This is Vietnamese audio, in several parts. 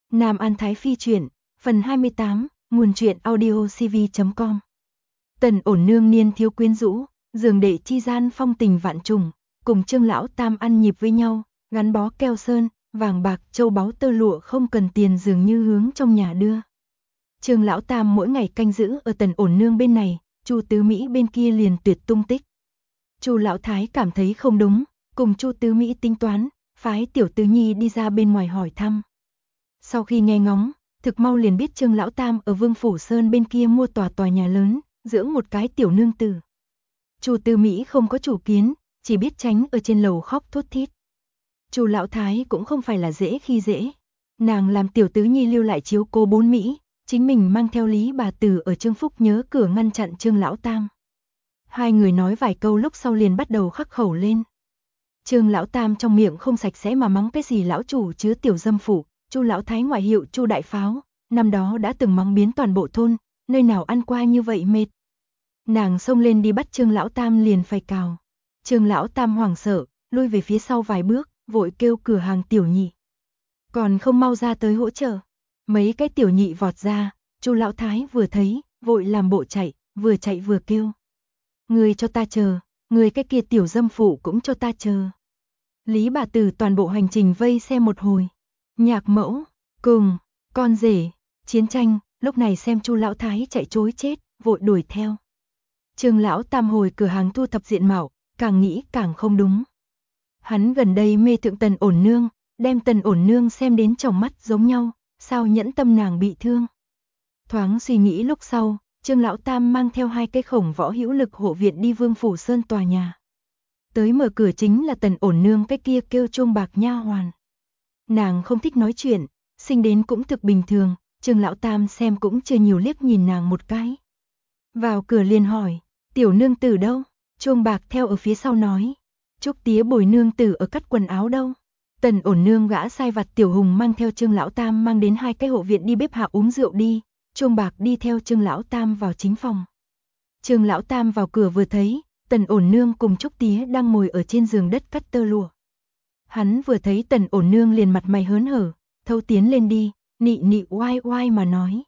Nam An Thái Phi truyện, phần 28, nguồn truyện audio cv.com. Tần ổn nương niên thiếu quyến rũ, giường đệ chi gian phong tình vạn trùng, cùng Trương lão tam ăn nhịp với nhau, gắn bó keo sơn, vàng bạc, châu báu tơ lụa không cần tiền dường như hướng trong nhà đưa. Trương lão tam mỗi ngày canh giữ ở Tần ổn nương bên này, Chu Tứ Mỹ bên kia liền tuyệt tung tích. Chu lão thái cảm thấy không đúng, cùng Chu Tứ Mỹ tính toán, phái tiểu tứ nhi đi ra bên ngoài hỏi thăm. Sau khi nghe ngóng, thực mau liền biết Trương lão tam ở Vương Phủ Sơn bên kia mua tòa nhà lớn, dưỡng một cái tiểu nương tử. Chu Tư Mỹ không có chủ kiến, chỉ biết tránh ở trên lầu khóc thút thít. Chu lão thái cũng không phải là dễ khi dễ, nàng làm tiểu tứ nhi lưu lại chiếu cố bốn Mỹ, chính mình mang theo Lý bà tử ở Trương Phúc nhớ cửa ngăn chặn Trương lão tam. Hai người nói vài câu lúc sau liền bắt đầu khắc khẩu lên. Trương lão tam trong miệng không sạch sẽ mà mắng cái gì lão chủ chứa tiểu dâm phụ. Chu lão thái ngoại hiệu Chu đại pháo, năm đó đã từng mắng biến toàn bộ thôn, nơi nào ăn qua như vậy mệt. Nàng xông lên đi bắt Trương lão tam liền phải cào. Trương lão tam hoảng sợ, lui về phía sau vài bước, vội kêu cửa hàng tiểu nhị. Còn không mau ra tới hỗ trợ. Mấy cái tiểu nhị vọt ra, Chu lão thái vừa thấy, vội làm bộ chạy vừa kêu. Người cho ta chờ, người cái kia tiểu dâm phụ cũng cho ta chờ. Lý bà tử toàn bộ hành trình vây xem một hồi. Nhạc mẫu, cùng, con rể, chiến tranh, lúc này xem Chu lão thái chạy trối chết, vội đuổi theo. Trương lão tam hồi cửa hàng thu thập diện mạo, càng nghĩ càng không đúng. Hắn gần đây mê thượng Tần ổn nương, đem Tần ổn nương xem đến trong mắt giống nhau, sao nhẫn tâm nàng bị thương. Thoáng suy nghĩ lúc sau, Trương lão tam mang theo hai cái khổng võ hữu lực hộ viện đi Vương Phủ Sơn tòa nhà. Tới mở cửa chính là Tần ổn nương cái kia kêu chuông bạc nha hoàn. Nàng không thích nói chuyện, sinh đến cũng thực bình thường, Trương lão tam xem cũng chưa nhiều liếc nhìn nàng một cái. Vào cửa liền hỏi, tiểu nương tử đâu? Chuông bạc theo ở phía sau nói, Trúc tía bồi nương tử ở cắt quần áo đâu? Tần ổn nương gã sai vặt tiểu hùng mang theo Trương lão tam mang đến hai cái hộ viện đi bếp hạ uống rượu đi, Chuông bạc đi theo Trương lão tam vào chính phòng. Trương lão tam vào cửa vừa thấy, Tần ổn nương cùng Trúc tía đang ngồi ở trên giường đất cắt tơ lụa. Hắn vừa thấy Tần ổn nương liền mặt mày hớn hở, thâu tiến lên đi, nị nị oai oai mà nói.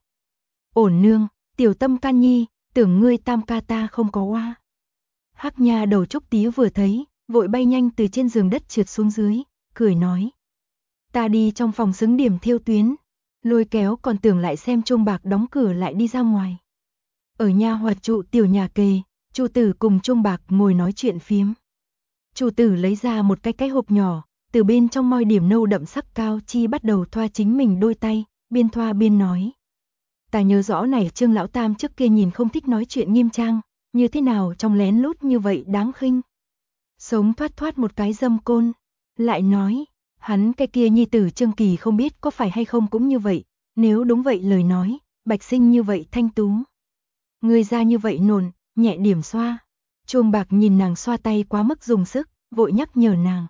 Ổn nương, tiểu tâm can nhi, tưởng ngươi tam ca ta không có oa. Hắc nha đầu Trúc tía vừa thấy, vội bay nhanh từ trên giường đất trượt xuống dưới, cười nói. Ta đi trong phòng xứng điểm thiêu tuyến, lôi kéo còn tưởng lại xem chuông bạc đóng cửa lại đi ra ngoài. Ở nha hoạt trụ tiểu nhà kề, Chu tử cùng chuông bạc ngồi nói chuyện phiếm. Chu tử lấy ra một cái hộp nhỏ, từ bên trong moi điểm nâu đậm sắc cao chi bắt đầu thoa chính mình đôi tay, biên thoa biên nói. Ta nhớ rõ này Trương lão tam trước kia nhìn không thích nói chuyện nghiêm trang, như thế nào trong lén lút như vậy đáng khinh. Sống thoát thoát một cái dâm côn, lại nói, hắn cái kia nhi tử Trương Kỳ không biết có phải hay không cũng như vậy, nếu đúng vậy lời nói, bạch sinh như vậy thanh tú. Người ra như vậy nồn, nhẹ điểm xoa. Chuông bạc nhìn nàng xoa tay quá mức dùng sức, vội nhắc nhở nàng.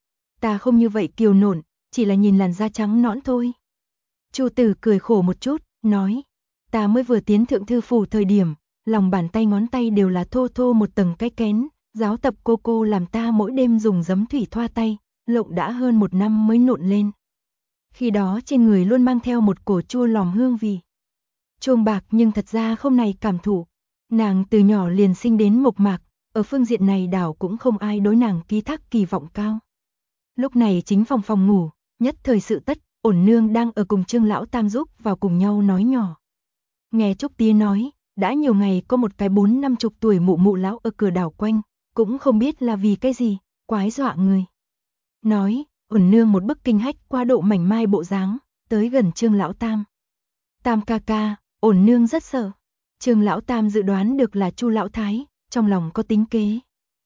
Ta không như vậy kiều nộn, chỉ là nhìn làn da trắng nõn thôi. Chu tử cười khổ một chút, nói. Ta mới vừa tiến thượng thư phủ thời điểm, lòng bàn tay ngón tay đều là thô thô một tầng cái kén, giáo tập cô làm ta mỗi đêm dùng giấm thủy thoa tay, lộng đã hơn 1 năm mới nộn lên. Khi đó trên người luôn mang theo một cổ chua lòm hương vị. Chuông bạc nhưng thật ra không này cảm thụ, nàng từ nhỏ liền sinh đến mộc mạc, ở phương diện này đảo cũng không ai đối nàng ký thác kỳ vọng cao. Lúc này chính phòng ngủ, nhất thời sự tất, ổn nương đang ở cùng Trương lão tam giúp vào cùng nhau nói nhỏ. Nghe Trúc tía nói, đã nhiều ngày có một cái 40-50 tuổi mụ lão ở cửa đảo quanh, cũng không biết là vì cái gì, quái dọa người. Nói, ổn nương một bức kinh hách qua độ mảnh mai bộ dáng, tới gần Trương lão tam. Tam ca ca, ổn nương rất sợ. Trương lão tam dự đoán được là Chu lão thái, trong lòng có tính kế.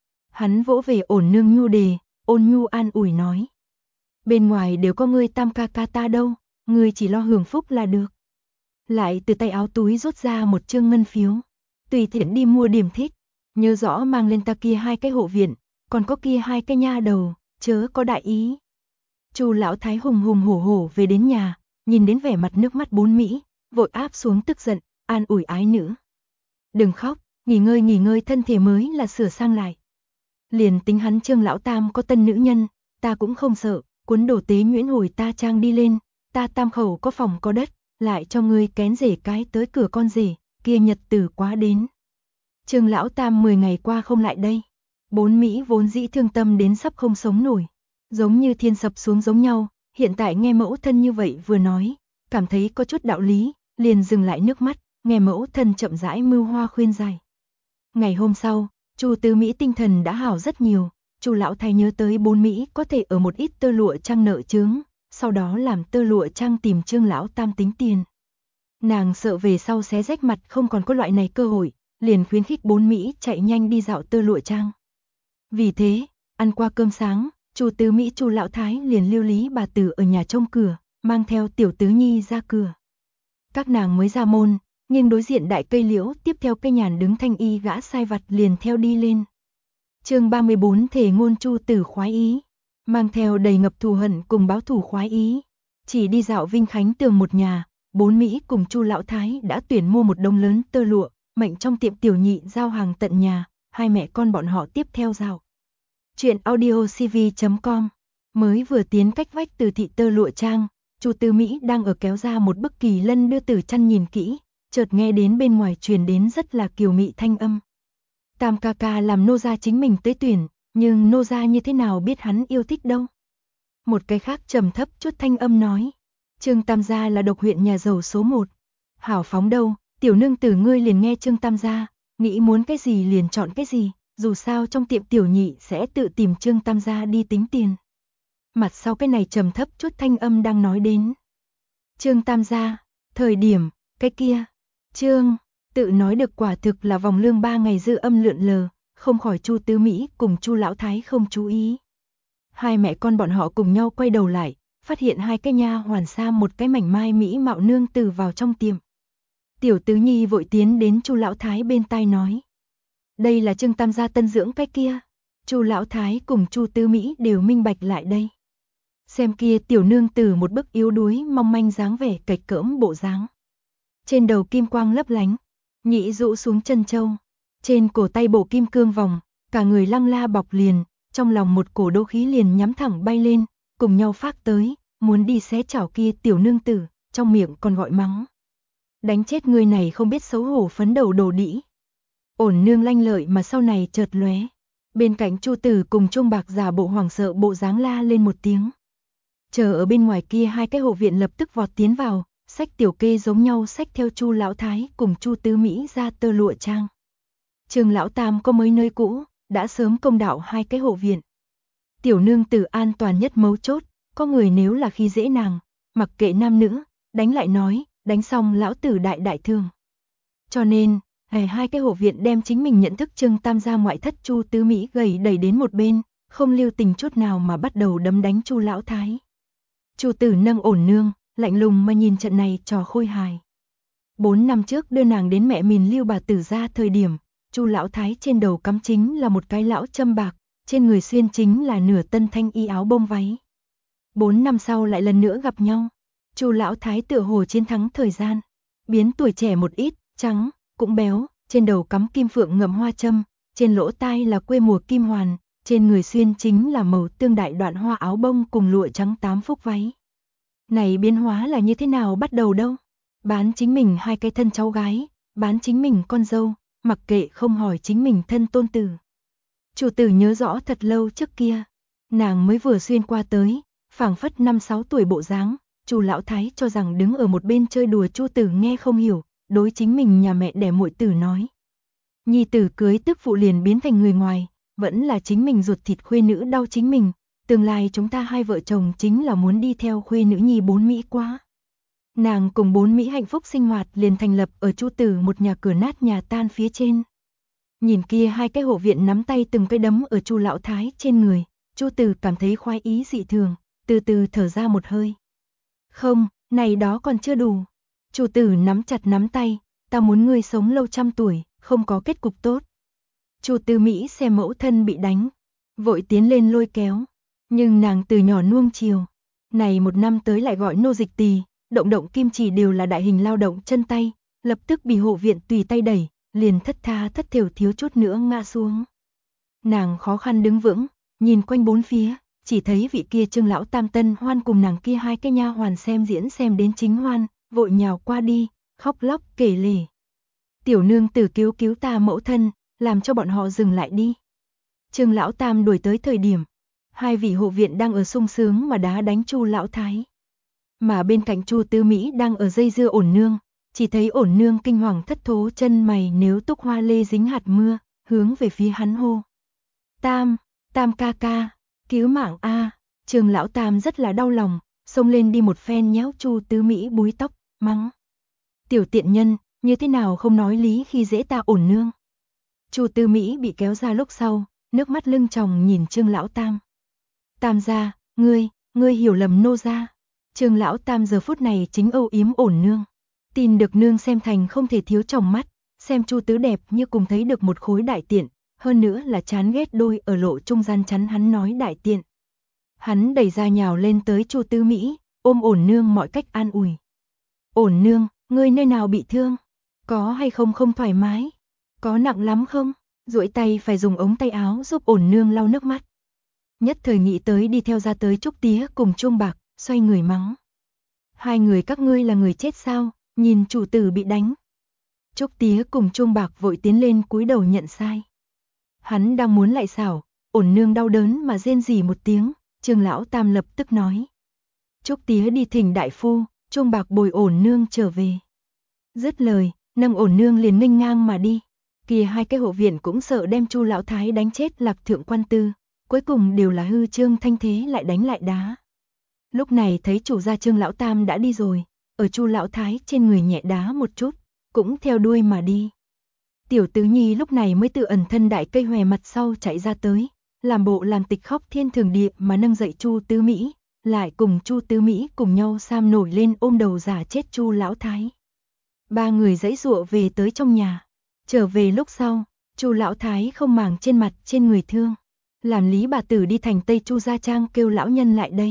Hắn vỗ về ổn nương nhu đề, ôn nhu an ủi nói. Bên ngoài đều có ngươi tam ca ca ta đâu, ngươi chỉ lo hưởng phúc là được. Lại từ tay áo túi rút ra một trương ngân phiếu. Tùy tiện đi mua điểm thích, nhớ rõ mang lên ta kia hai cái hộ viện, còn có kia hai cái nha đầu, chớ có đại ý. Chu lão thái hùng hổ về đến nhà, nhìn đến vẻ mặt nước mắt bốn Mỹ, vội áp xuống tức giận, an ủi ái nữ. Đừng khóc, nghỉ ngơi thân thể mới là sửa sang lại. Liền tính hắn Trương lão tam có tân nữ nhân, ta cũng không sợ, cuốn đồ tế nhuyễn hồi ta trang đi lên, ta Tam khẩu có phòng có đất, lại cho ngươi kén rể cái tới cửa con rể, kia nhật tử quá đến. Trương lão Tam 10 ngày qua không lại đây. Bốn Mỹ vốn dĩ thương tâm đến sắp không sống nổi, giống như thiên sập xuống giống nhau, hiện tại nghe mẫu thân như vậy vừa nói, cảm thấy có chút đạo lý, liền dừng lại nước mắt, nghe mẫu thân chậm rãi mưu hoa khuyên giải. Ngày hôm sau, Chu Tứ Mỹ tinh thần đã hảo rất nhiều, Chu lão thái nhớ tới bốn Mỹ có thể ở một ít tơ lụa trang nợ chướng, sau đó làm tơ lụa trang tìm Trương lão Tam tính tiền. Nàng sợ về sau xé rách mặt không còn có loại này cơ hội, liền khuyến khích bốn Mỹ chạy nhanh đi dạo tơ lụa trang. Vì thế, ăn qua cơm sáng, Chu Tứ Mỹ Chu lão thái liền lưu lý bà tử ở nhà trông cửa, mang theo tiểu tứ nhi ra cửa. Các nàng mới ra môn, nhưng đối diện đại cây liễu tiếp theo cây nhàn đứng thanh y gã sai vặt liền theo đi lên. Chương 34 thể ngôn Chu tử khoái ý, mang theo đầy ngập thù hận cùng báo thù khoái ý. Chỉ đi dạo Vinh Khánh Tường một nhà, bốn Mỹ cùng Chu lão thái đã tuyển mua một đống lớn tơ lụa, mệnh trong tiệm tiểu nhị giao hàng tận nhà, hai mẹ con bọn họ tiếp theo dạo. Chuyện audiocv.com. Mới vừa tiến cách vách từ thị tơ lụa trang, Chu Tứ Mỹ đang ở kéo ra một bức kỳ lân đưa từ chăn nhìn kỹ, chợt nghe đến bên ngoài truyền đến rất là kiều mị thanh âm. Tam ca ca làm nô gia chính mình tới tuyển, nhưng nô gia như thế nào biết hắn yêu thích đâu. Một cái khác trầm thấp chút thanh âm nói, Trương Tam gia là độc huyện nhà giàu số 1. Hảo phóng đâu, tiểu nương tử ngươi liền nghe Trương Tam gia, nghĩ muốn cái gì liền chọn cái gì, dù sao trong tiệm tiểu nhị sẽ tự tìm Trương Tam gia đi tính tiền. Mặt sau cái này trầm thấp chút thanh âm đang nói đến. Trương Tam gia, thời điểm, cái kia, Trương, tự nói được quả thực là vòng lương 3 ngày dư âm lượn lờ, không khỏi Chu Tứ Mỹ cùng Chu lão thái không chú ý. Hai mẹ con bọn họ cùng nhau quay đầu lại, phát hiện hai cái nha hoàn xa một cái mảnh mai mỹ mạo nương tử vào trong tiệm. Tiểu Tứ Nhi vội tiến đến Chu lão thái bên tai nói, đây là Trương Tam gia tân dưỡng cái kia. Chu lão thái cùng Chu Tứ Mỹ đều minh bạch lại đây. Xem kia tiểu nương tử một bức yếu đuối mong manh dáng vẻ cạch cỡm bộ dáng. Trên đầu kim quang lấp lánh, nhị rũ xuống chân châu, trên cổ tay bộ kim cương vòng, cả người lăng la bọc liền, trong lòng một cổ đô khí liền nhắm thẳng bay lên, cùng nhau phác tới, muốn đi xé chảo kia tiểu nương tử, trong miệng còn gọi mắng. Đánh chết người này không biết xấu hổ phấn đầu đồ đĩ. Ổn nương lanh lợi mà sau này chợt lóe. Bên cạnh Chu Tử cùng Trung Bạc giả bộ hoảng sợ bộ dáng la lên một tiếng. Chờ ở bên ngoài kia hai cái hộ viện lập tức vọt tiến vào, xách tiểu kê giống nhau xách theo Chu lão thái cùng Chu Tứ Mỹ ra tơ lụa trang. Trương lão Tam có mới nơi cũ, đã sớm công đạo hai cái hộ viện. Tiểu nương tử an toàn nhất mấu chốt, có người nếu là khi dễ nàng, mặc kệ nam nữ, đánh lại nói, đánh xong lão tử đại đại thương. Cho nên, hai cái hộ viện đem chính mình nhận thức Trương Tam gia ngoại thất Chu Tứ Mỹ gầy đẩy đến một bên, không lưu tình chút nào mà bắt đầu đấm đánh Chu lão thái. Chu Tử nâng ổn nương, lạnh lùng mà nhìn trận này trò khôi hài. 4 năm trước đưa nàng đến mẹ mình lưu bà tử ra thời điểm, Chu lão thái trên đầu cắm chính là một cái lão châm bạc, trên người xuyên chính là nửa tân thanh y áo bông váy. 4 năm sau lại lần nữa gặp nhau, Chu lão thái tựa hồ chiến thắng thời gian, biến tuổi trẻ một ít, trắng, cũng béo, trên đầu cắm kim phượng ngậm hoa châm, trên lỗ tai là quê mùa kim hoàn, trên người xuyên chính là màu tương đại đoạn hoa áo bông cùng lụa trắng 8 phúc váy. Này biến hóa là như thế nào bắt đầu đâu? Bán chính mình hai cái thân cháu gái, bán chính mình con dâu, mặc kệ không hỏi chính mình thân tôn tử. Chủ tử nhớ rõ thật lâu trước kia, nàng mới vừa xuyên qua tới, phảng phất 5-6 tuổi bộ dáng, Chu lão thái cho rằng đứng ở một bên chơi đùa Chu tử nghe không hiểu, đối chính mình nhà mẹ đẻ muội tử nói. Nhi tử cưới tức phụ liền biến thành người ngoài, vẫn là chính mình ruột thịt khuê nữ đau chính mình, tương lai chúng ta hai vợ chồng chính là muốn đi theo khuê nữ nhi bốn Mỹ quá. Nàng cùng bốn Mỹ hạnh phúc sinh hoạt liền thành lập ở Chu tử một nhà cửa nát nhà tan phía trên. Nhìn kia hai cái hộ viện nắm tay từng cái đấm ở Chu lão thái trên người, Chu tử cảm thấy khoái ý dị thường, từ từ thở ra một hơi. Không, này đó còn chưa đủ. Chu tử nắm chặt nắm tay, ta muốn ngươi sống lâu trăm tuổi, không có kết cục tốt. Chu Tứ Mỹ xem mẫu thân bị đánh, vội tiến lên lôi kéo, nhưng nàng từ nhỏ nuông chiều, này một năm tới lại gọi nô dịch tỳ, động động kim chỉ đều là đại hình lao động chân tay, lập tức bị hộ viện tùy tay đẩy, liền thất tha thất thểu thiếu chút nữa ngã xuống. Nàng khó khăn đứng vững, nhìn quanh bốn phía, chỉ thấy vị kia Trương lão tam tân hoan cùng nàng kia hai cái nha hoàn xem diễn xem đến chính hoan, vội nhào qua đi, khóc lóc kể lể. Tiểu nương tử cứu cứu ta mẫu thân, làm cho bọn họ dừng lại đi. Trương lão tam đuổi tới thời điểm, hai vị hộ viện đang ở sung sướng mà đá đánh Chu lão thái. Mà bên cạnh Chu Tứ Mỹ đang ở dây dưa Ổn nương, chỉ thấy Ổn nương kinh hoàng thất thố chân mày nếu túc hoa lê dính hạt mưa, hướng về phía hắn hô. Tam, Tam ca ca, cứu mạng a. Trương lão tam rất là đau lòng, xông lên đi một phen nhéo Chu Tứ Mỹ búi tóc, mắng. Tiểu tiện nhân, như thế nào không nói lý khi dễ ta Ổn nương. Chu Tứ Mỹ bị kéo ra lúc sau, nước mắt lưng tròng nhìn Trương lão tam. Tam gia, ngươi hiểu lầm nô gia. Trương lão tam giờ phút này chính âu yếm Ổn nương. Tin được nương xem thành không thể thiếu trong mắt, xem Chu Tứ đẹp như cùng thấy được một khối đại tiện, hơn nữa là chán ghét đôi ở lộ trung gian chắn hắn nói đại tiện. Hắn đẩy ra nhào lên tới Chu Tứ Mỹ, ôm Ổn nương mọi cách an ủi. Ổn nương, ngươi nơi nào bị thương? Có hay không không thoải mái? Có nặng lắm không? Duỗi tay phải dùng ống tay áo giúp Ổn nương lau nước mắt. Nhất thời nghĩ tới đi theo ra tới Trúc Tía cùng Trung Bạc, xoay người mắng. Hai người các ngươi là người chết sao? Nhìn chủ tử bị đánh. Trúc Tía cùng Trung Bạc vội tiến lên cúi đầu nhận sai. Hắn đang muốn lại xảo, Ổn nương đau đớn mà rên rỉ một tiếng, Trương lão tam lập tức nói. Trúc Tía đi thỉnh đại phu, Trung Bạc bồi Ổn nương trở về. Dứt lời, nâng Ổn nương liền nghênh ngang mà đi. Kia hai cái hộ viện cũng sợ đem Chu lão thái đánh chết Lạc thượng quan tư, cuối cùng đều là hư Trương thanh thế lại đánh lại đá. Lúc này thấy chủ gia Trương lão tam đã đi rồi, ở Chu lão thái trên người nhẹ đá một chút, cũng theo đuôi mà đi. Tiểu Tứ Nhi lúc này mới tự ẩn thân đại cây hòe mặt sau chạy ra tới, làm bộ làm tịch khóc thiên thường địa mà nâng dậy Chu Tứ Mỹ, lại cùng Chu Tứ Mỹ cùng nhau sam nổi lên ôm đầu giả chết Chu lão thái. Ba người giãy giụa về tới trong nhà. Trở về lúc sau, Chu lão thái không màng trên mặt trên người thương, làm Lý bà tử đi thành Tây Chu gia trang kêu lão nhân lại đây.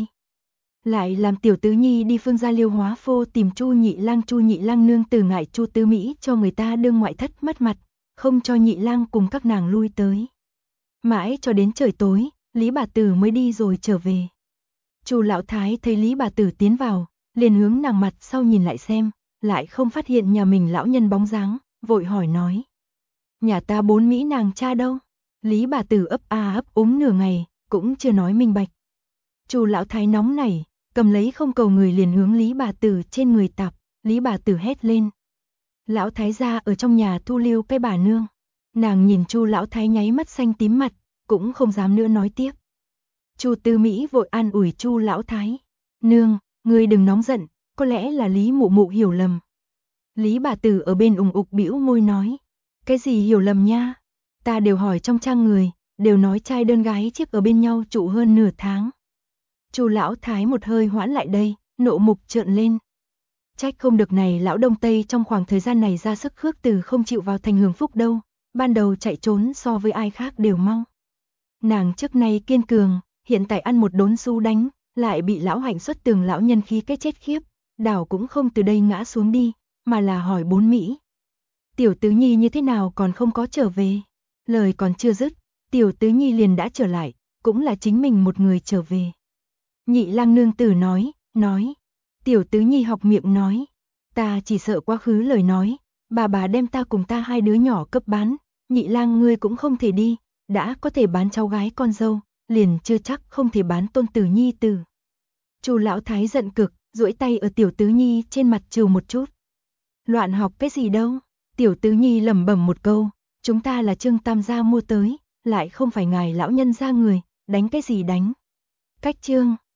Lại làm Tiểu Tứ Nhi đi phương gia Liêu Hóa phô tìm Chu nhị lang nương từ ngại Chu Tứ Mỹ cho người ta đương ngoại thất mất mặt, không cho nhị lang cùng các nàng lui tới. Mãi cho đến trời tối, Lý bà tử mới đi rồi trở về. Chu lão thái thấy Lý bà tử tiến vào, liền hướng nàng mặt sau nhìn lại xem, lại không phát hiện nhà mình lão nhân bóng dáng, vội hỏi nói. Nhà ta bốn Mỹ nàng cha đâu? Lý bà tử ấp a ấp úng nửa ngày, cũng chưa nói minh bạch. Chu lão thái nóng nảy, cầm lấy không cầu người liền hướng Lý bà tử trên người tạp, Lý bà tử hét lên. Lão thái gia ở trong nhà thu lưu cái bà nương. Nàng nhìn Chu lão thái nháy mắt xanh tím mặt, cũng không dám nữa nói tiếp. Chu Tứ Mỹ vội an ủi Chu lão thái. Nương, ngươi đừng nóng giận, có lẽ là Lý mụ mụ hiểu lầm. Lý bà tử ở bên ủng ục bĩu môi nói. Cái gì hiểu lầm nha? Ta đều hỏi trong trang người, đều nói trai đơn gái chiếc ở bên nhau trụ hơn nửa tháng. Chu lão thái một hơi hoãn lại đây, nộ mục trợn lên. Trách không được này lão Đông Tây trong khoảng thời gian này ra sức khước từ không chịu vào thành hưởng phúc đâu, ban đầu chạy trốn so với ai khác đều mau. Nàng trước nay kiên cường, hiện tại ăn một đốn su đánh, lại bị lão hạnh xuất tường lão nhân khí cái chết khiếp, đảo cũng không từ đây ngã xuống đi, mà là hỏi bốn Mỹ. Tiểu Tứ Nhi như thế nào còn không có trở về? Lời còn chưa dứt, Tiểu Tứ Nhi liền đã trở lại, cũng là chính mình một người trở về. Nhị lang nương tử nói. Tiểu Tứ Nhi học miệng nói. Ta chỉ sợ quá khứ lời nói, bà đem ta cùng ta hai đứa nhỏ cấp bán, nhị lang ngươi cũng không thể đi, đã có thể bán cháu gái con dâu, liền chưa chắc không thể bán tôn tử nhi tử. Chu lão thái giận cực, duỗi tay ở Tiểu Tứ Nhi trên mặt trừ một chút. Loạn học cái gì đâu? Tiểu Tứ Nhi lẩm bẩm một câu, chúng ta là Trương tam gia mua tới, lại không phải ngài lão nhân gia người, đánh cái gì đánh? Cách Trương